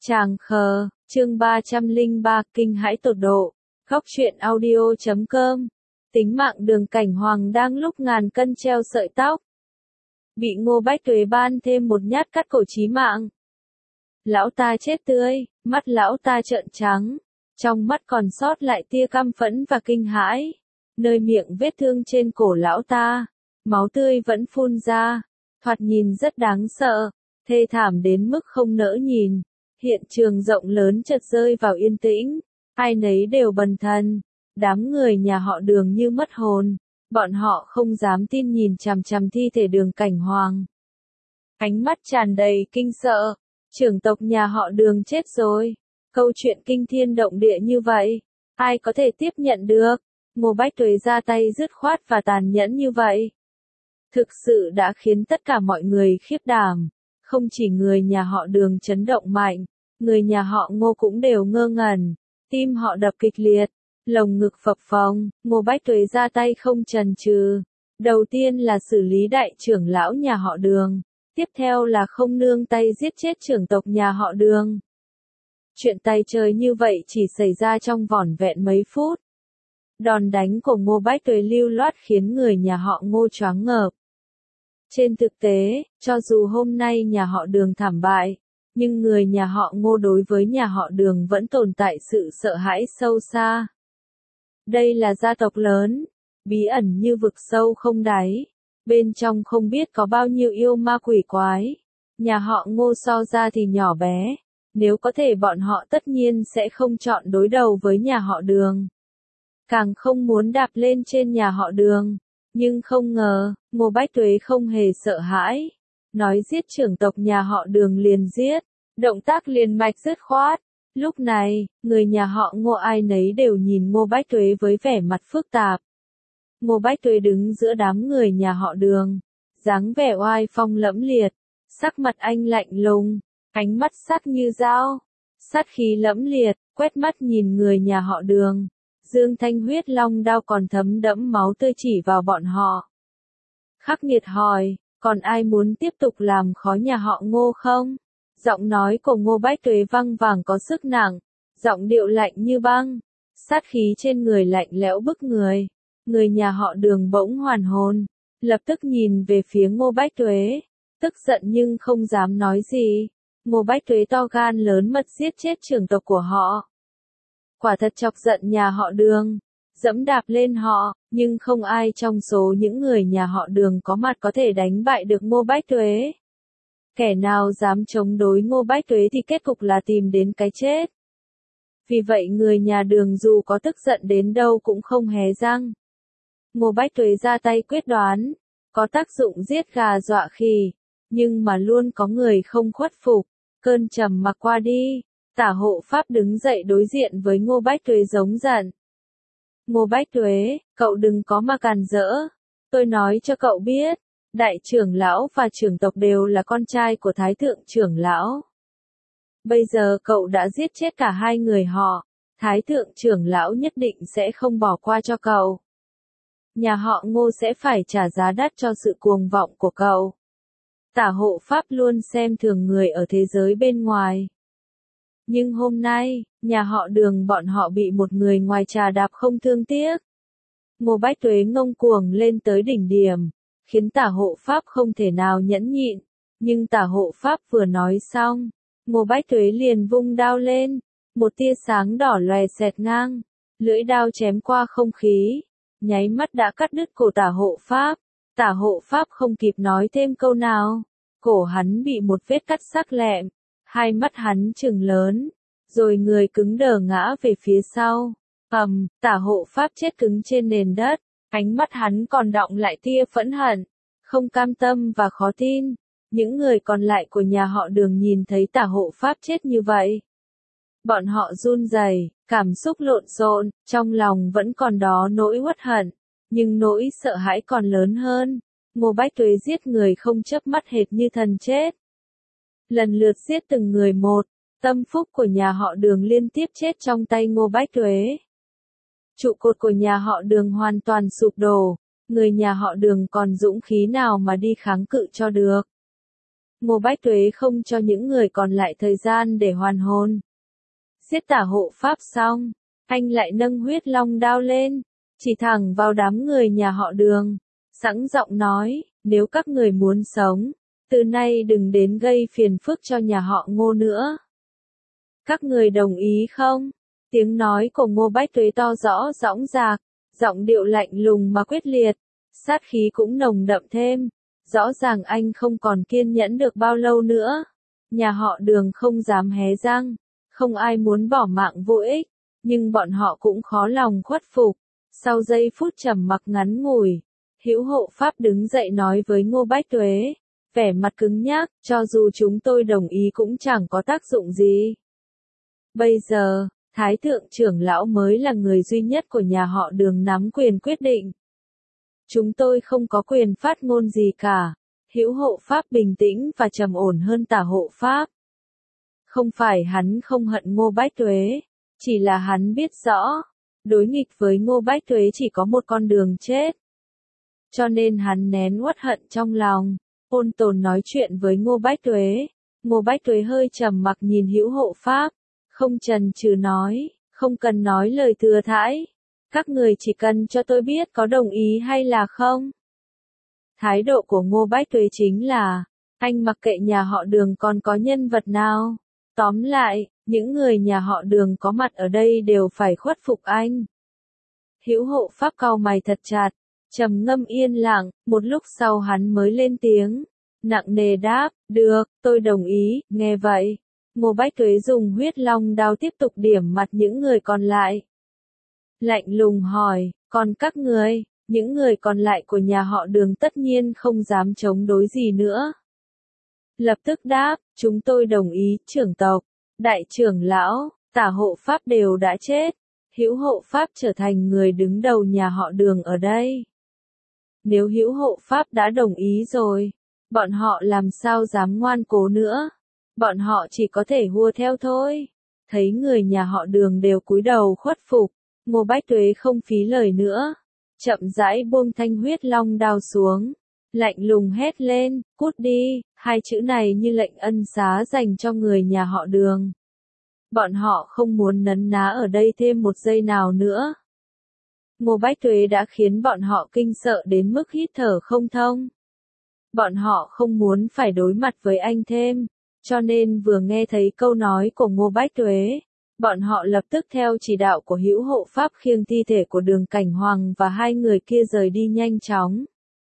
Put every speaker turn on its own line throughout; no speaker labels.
Tràng khờ, chương 303, kinh hãi tột độ. Góc truyện audio.com. Tính mạng Đường Cảnh Hoàng đang lúc ngàn cân treo sợi tóc. Bị Ngô Bách Tuế ban thêm một nhát cắt cổ chí mạng. Lão ta chết tươi, mắt lão ta trợn trắng. Trong mắt còn sót lại tia căm phẫn và kinh hãi. Nơi miệng vết thương trên cổ lão ta, máu tươi vẫn phun ra. Thoạt nhìn rất đáng sợ, thê thảm đến mức không nỡ nhìn. Hiện trường rộng lớn chợt rơi vào yên tĩnh, ai nấy đều bần thần, đám người nhà họ Đường như mất hồn, bọn họ không dám tin nhìn chằm chằm thi thể Đường Cảnh Hoàng. Ánh mắt tràn đầy kinh sợ, trưởng tộc nhà họ Đường chết rồi, câu chuyện kinh thiên động địa như vậy, ai có thể tiếp nhận được, Ngô Bách Tuế ra tay dứt khoát và tàn nhẫn như vậy. Thực sự đã khiến tất cả mọi người khiếp đảm. Không chỉ người nhà họ Đường chấn động mạnh, người nhà họ Ngô cũng đều ngơ ngẩn, tim họ đập kịch liệt, lồng ngực phập phồng, Ngô Bách Tuế ra tay không chần chừ. Đầu tiên là xử lý đại trưởng lão nhà họ Đường, tiếp theo là không nương tay giết chết trưởng tộc nhà họ Đường. Chuyện tay trời như vậy chỉ xảy ra trong vỏn vẹn mấy phút. Đòn đánh của Ngô Bách Tuế lưu loát khiến người nhà họ Ngô choáng ngợp. Trên thực tế, cho dù hôm nay nhà họ Đường thảm bại, nhưng người nhà họ Ngô đối với nhà họ Đường vẫn tồn tại sự sợ hãi sâu xa. Đây là gia tộc lớn, bí ẩn như vực sâu không đáy, bên trong không biết có bao nhiêu yêu ma quỷ quái. Nhà họ Ngô so ra thì nhỏ bé, nếu có thể bọn họ tất nhiên sẽ không chọn đối đầu với nhà họ Đường. Càng không muốn đạp lên trên nhà họ Đường. Nhưng không ngờ, Ngô Bách Tuế không hề sợ hãi. Nói giết trưởng tộc nhà họ Đường liền giết, động tác liền mạch dứt khoát. Lúc này, người nhà họ Ngô ai nấy đều nhìn Ngô Bách Tuế với vẻ mặt phức tạp. Ngô Bách Tuế đứng giữa đám người nhà họ Đường, dáng vẻ oai phong lẫm liệt, sắc mặt anh lạnh lùng, ánh mắt sắc như dao, sát khí lẫm liệt, quét mắt nhìn người nhà họ Đường. Dương thanh huyết long đao còn thấm đẫm máu tươi chỉ vào bọn họ. Khắc nghiệt hỏi, còn ai muốn tiếp tục làm khó nhà họ Ngô không? Giọng nói của Ngô Bách Tuế vang vàng có sức nặng, giọng điệu lạnh như băng, sát khí trên người lạnh lẽo bức người. Người nhà họ Đường bỗng hoàn hồn, lập tức nhìn về phía Ngô Bách Tuế, tức giận nhưng không dám nói gì. Ngô Bách Tuế to gan lớn mật giết chết trưởng tộc của họ. Quả thật chọc giận nhà họ Đường, dẫm đạp lên họ, nhưng không ai trong số những người nhà họ Đường có mặt có thể đánh bại được Ngô Bách Tuế. Kẻ nào dám chống đối Ngô Bách Tuế thì kết cục là tìm đến cái chết. Vì vậy người nhà Đường dù có tức giận đến đâu cũng không hé răng. Ngô Bách Tuế ra tay quyết đoán, có tác dụng giết gà dọa khỉ, nhưng mà luôn có người không khuất phục, cơn trầm mặc qua đi. Tả hộ pháp đứng dậy đối diện với Ngô Bách Tuế giống giận. Ngô Bách Tuế, cậu đừng có mà càn rỡ. Tôi nói cho cậu biết, đại trưởng lão và trưởng tộc đều là con trai của thái thượng trưởng lão. Bây giờ cậu đã giết chết cả hai người họ, thái thượng trưởng lão nhất định sẽ không bỏ qua cho cậu. Nhà họ Ngô sẽ phải trả giá đắt cho sự cuồng vọng của cậu. Tả hộ pháp luôn xem thường người ở thế giới bên ngoài. Nhưng hôm nay, nhà họ Đường bọn họ bị một người ngoài trà đạp không thương tiếc. Ngô Bách Tuế ngông cuồng lên tới đỉnh điểm, khiến tả hộ pháp không thể nào nhẫn nhịn. Nhưng tả hộ pháp vừa nói xong, Ngô Bách Tuế liền vung đao lên, một tia sáng đỏ lòe xẹt ngang, lưỡi đao chém qua không khí, nháy mắt đã cắt đứt cổ tả hộ pháp. Tả hộ pháp không kịp nói thêm câu nào, cổ hắn bị một vết cắt sắc lẹm. Hai mắt hắn trừng lớn, rồi người cứng đờ ngã về phía sau. Tả hộ pháp chết cứng trên nền đất, ánh mắt hắn còn đọng lại tia phẫn hận, không cam tâm và khó tin. Những người còn lại của nhà họ Đường nhìn thấy tả hộ pháp chết như vậy. Bọn họ run rẩy, cảm xúc lộn xộn, trong lòng vẫn còn đó nỗi uất hận, nhưng nỗi sợ hãi còn lớn hơn. Ngô Bách Tuế giết người không chớp mắt hệt như thần chết. Lần lượt giết từng người một, tâm phúc của nhà họ Đường liên tiếp chết trong tay Ngô Bách Tuế. Trụ cột của nhà họ Đường hoàn toàn sụp đổ, người nhà họ Đường còn dũng khí nào mà đi kháng cự cho được. Ngô Bách Tuế không cho những người còn lại thời gian để hoàn hồn. Giết tả hộ pháp xong, anh lại nâng huyết long đao lên, chỉ thẳng vào đám người nhà họ Đường, sẵn giọng nói, nếu các người muốn sống, từ nay đừng đến gây phiền phức cho nhà họ Ngô nữa. Các người đồng ý không? Tiếng nói của Ngô Bách Tuế to rõ dõng dạc, giọng điệu lạnh lùng mà quyết liệt, sát khí cũng nồng đậm thêm. Rõ ràng anh không còn kiên nhẫn được bao lâu nữa. Nhà họ Đường không dám hé răng, không ai muốn bỏ mạng vô ích, nhưng bọn họ cũng khó lòng khuất phục. Sau giây phút trầm mặc ngắn ngủi, Hữu Hộ Pháp đứng dậy nói với Ngô Bách Tuế, vẻ mặt cứng nhắc, cho dù chúng tôi đồng ý cũng chẳng có tác dụng gì. Bây giờ, Thái thượng trưởng lão mới là người duy nhất của nhà họ Đường nắm quyền quyết định. Chúng tôi không có quyền phát ngôn gì cả. Hữu Hộ Pháp bình tĩnh và trầm ổn hơn Tả Hộ Pháp. Không phải hắn không hận Ngô Bách Tuế, chỉ là hắn biết rõ, đối nghịch với Ngô Bách Tuế chỉ có một con đường chết. Cho nên hắn nén uất hận trong lòng, ôn tồn nói chuyện với Ngô Bách Tuế. Ngô Bách Tuế hơi trầm mặc nhìn Hữu Hộ Pháp, không chần chừ nói, không cần nói lời thừa thãi. Các người chỉ cần cho tôi biết có đồng ý hay là không. Thái độ của Ngô Bách Tuế chính là, anh mặc kệ nhà họ Đường còn có nhân vật nào. Tóm lại, những người nhà họ Đường có mặt ở đây đều phải khuất phục anh. Hữu Hộ Pháp cau mày thật chặt, trầm ngâm yên lặng, một lúc sau hắn mới lên tiếng, nặng nề đáp, được, tôi đồng ý. Nghe vậy, Ngô Bách Tuế dùng huyết long đao tiếp tục điểm mặt những người còn lại. Lạnh lùng hỏi, còn các người? Những người còn lại của nhà họ Đường tất nhiên không dám chống đối gì nữa. Lập tức đáp, chúng tôi đồng ý, trưởng tộc, đại trưởng lão, Tả Hộ Pháp đều đã chết. Hữu Hộ Pháp trở thành người đứng đầu nhà họ Đường ở đây. Nếu Hữu Hộ Pháp đã đồng ý rồi, bọn họ làm sao dám ngoan cố nữa. Bọn họ chỉ có thể hùa theo thôi. Thấy người nhà họ Đường đều cúi đầu khuất phục, Ngô Bách Tuế không phí lời nữa. Chậm rãi buông thanh huyết long đao xuống, lạnh lùng hét lên, cút đi, hai chữ này như lệnh ân xá dành cho người nhà họ Đường. Bọn họ không muốn nấn ná ở đây thêm một giây nào nữa. Ngô Bách Tuế đã khiến bọn họ kinh sợ đến mức hít thở không thông. Bọn họ không muốn phải đối mặt với anh thêm, cho nên vừa nghe thấy câu nói của Ngô Bách Tuế, bọn họ lập tức theo chỉ đạo của Hữu Hộ Pháp khiêng thi thể của Đường Cảnh Hoàng và hai người kia rời đi nhanh chóng.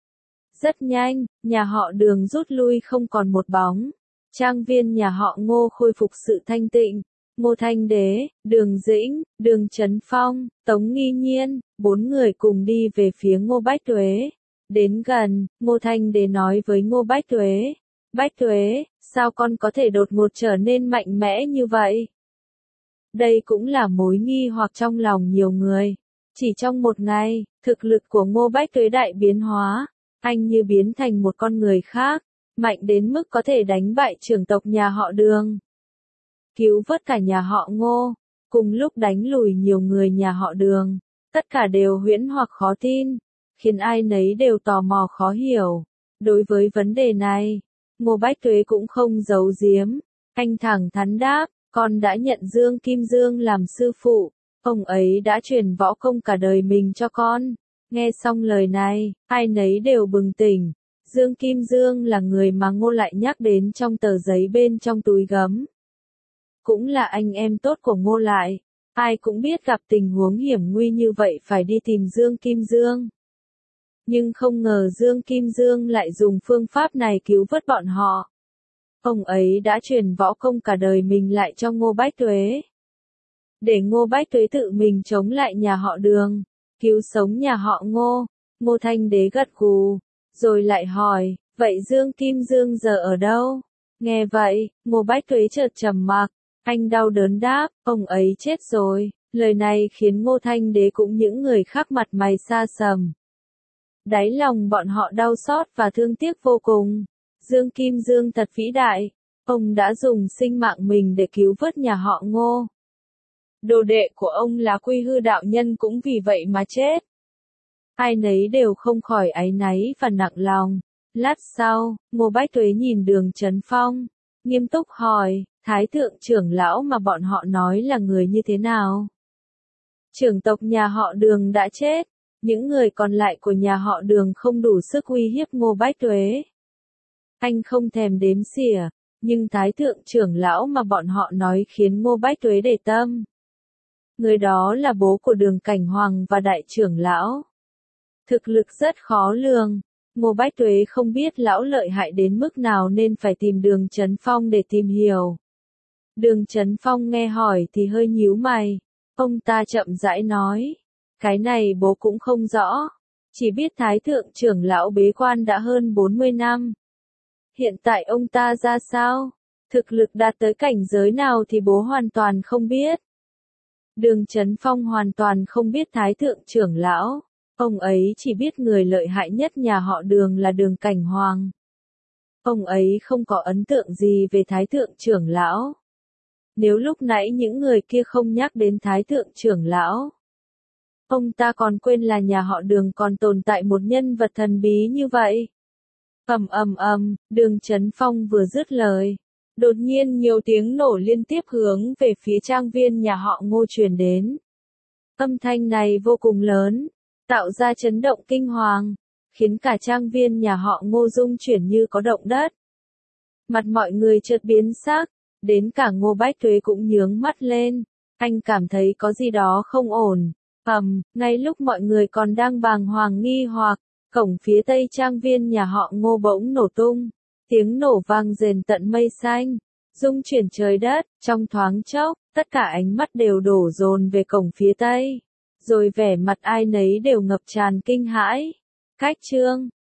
Rất nhanh, nhà họ Đường rút lui không còn một bóng. Trang viên nhà họ Ngô khôi phục sự thanh tịnh. Ngô Thanh Đế, Đường Dĩnh, Đường Trấn Phong, Tống Nghi Nhiên, 4 người cùng đi về phía Ngô Bách Tuế. Đến gần, Ngô Thanh Đế nói với Ngô Bách Tuế. Bách Tuế, sao con có thể đột ngột trở nên mạnh mẽ như vậy? Đây cũng là mối nghi hoặc trong lòng nhiều người. Chỉ trong một ngày, thực lực của Ngô Bách Tuế đại biến hóa. Anh như biến thành một con người khác, mạnh đến mức có thể đánh bại trưởng tộc nhà họ Đường. Cứu vớt cả nhà họ Ngô, cùng lúc đánh lùi nhiều người nhà họ Đường. Tất cả đều huyễn hoặc khó tin, khiến ai nấy đều tò mò khó hiểu. Đối với vấn đề này, Ngô Bách Tuế cũng không giấu giếm. Anh thẳng thắn đáp, con đã nhận Dương Kim Dương làm sư phụ. Ông ấy đã truyền võ công cả đời mình cho con. Nghe xong lời này, ai nấy đều bừng tỉnh. Dương Kim Dương là người mà Ngô lại nhắc đến trong tờ giấy bên trong túi gấm. Cũng là anh em tốt của Ngô lại. Ai cũng biết gặp tình huống hiểm nguy như vậy phải đi tìm Dương Kim Dương. Nhưng không ngờ Dương Kim Dương lại dùng phương pháp này cứu vớt bọn họ. Ông ấy đã truyền võ công cả đời mình lại cho Ngô Bách Tuế. Để Ngô Bách Tuế tự mình chống lại nhà họ Đường, cứu sống nhà họ Ngô. Ngô Thanh Đế gật gù, rồi lại hỏi, vậy Dương Kim Dương giờ ở đâu? Nghe vậy, Ngô Bách Tuế chợt trầm mặc, anh đau đớn đáp, ông ấy chết rồi. Lời này khiến Ngô Thanh Đế cũng những người khác mặt mày xa sầm. Đáy lòng bọn họ đau xót và thương tiếc vô cùng. Dương Kim Dương thật vĩ đại, ông đã dùng sinh mạng mình để cứu vớt nhà họ Ngô. Đồ đệ của ông là Quy Hư đạo nhân cũng vì vậy mà chết. Ai nấy đều không khỏi áy náy và nặng lòng. Lát sau, Ngô Bách Tuế nhìn Đường Chấn Phong, nghiêm túc hỏi, Thái thượng trưởng lão mà bọn họ nói là người như thế nào? Trưởng tộc nhà họ Đường đã chết, những người còn lại của nhà họ Đường không đủ sức uy hiếp Ngô Bách Tuế. Anh không thèm đếm xỉa, nhưng Thái thượng trưởng lão mà bọn họ nói khiến Ngô Bách Tuế để tâm. Người đó là bố của Đường Cảnh Hoàng và đại trưởng lão. Thực lực rất khó lường. Ngô Bách Tuế không biết lão lợi hại đến mức nào nên phải tìm Đường Chấn Phong để tìm hiểu. Đường Chấn Phong nghe hỏi thì hơi nhíu mày. Ông ta chậm rãi nói. Cái này bố cũng không rõ. Chỉ biết Thái thượng trưởng lão bế quan đã hơn 40 năm. Hiện tại ông ta ra sao? Thực lực đạt tới cảnh giới nào thì bố hoàn toàn không biết. Đường Chấn Phong hoàn toàn không biết Thái thượng trưởng lão. Ông ấy chỉ biết người lợi hại nhất nhà họ Đường là Đường Cảnh Hoàng. Ông ấy không có ấn tượng gì về Thái thượng trưởng lão. Nếu lúc nãy những người kia không nhắc đến Thái thượng trưởng lão, ông ta còn quên là nhà họ Đường còn tồn tại một nhân vật thần bí như vậy. Đường Chấn Phong vừa dứt lời. Đột nhiên nhiều tiếng nổ liên tiếp hướng về phía trang viên nhà họ Ngô truyền đến. Âm thanh này vô cùng lớn, tạo ra chấn động kinh hoàng, khiến cả trang viên nhà họ Ngô rung chuyển như có động đất. Mặt mọi người chợt biến sắc, đến cả Ngô Bách Tuế cũng nhướng mắt lên, anh cảm thấy có gì đó không ổn. Ngay lúc mọi người còn đang bàng hoàng nghi hoặc, cổng phía tây trang viên nhà họ Ngô bỗng nổ tung, tiếng nổ vang rền tận mây xanh, rung chuyển trời đất, trong thoáng chốc, tất cả ánh mắt đều đổ dồn về cổng phía tây, rồi vẻ mặt ai nấy đều ngập tràn kinh hãi. Cách chương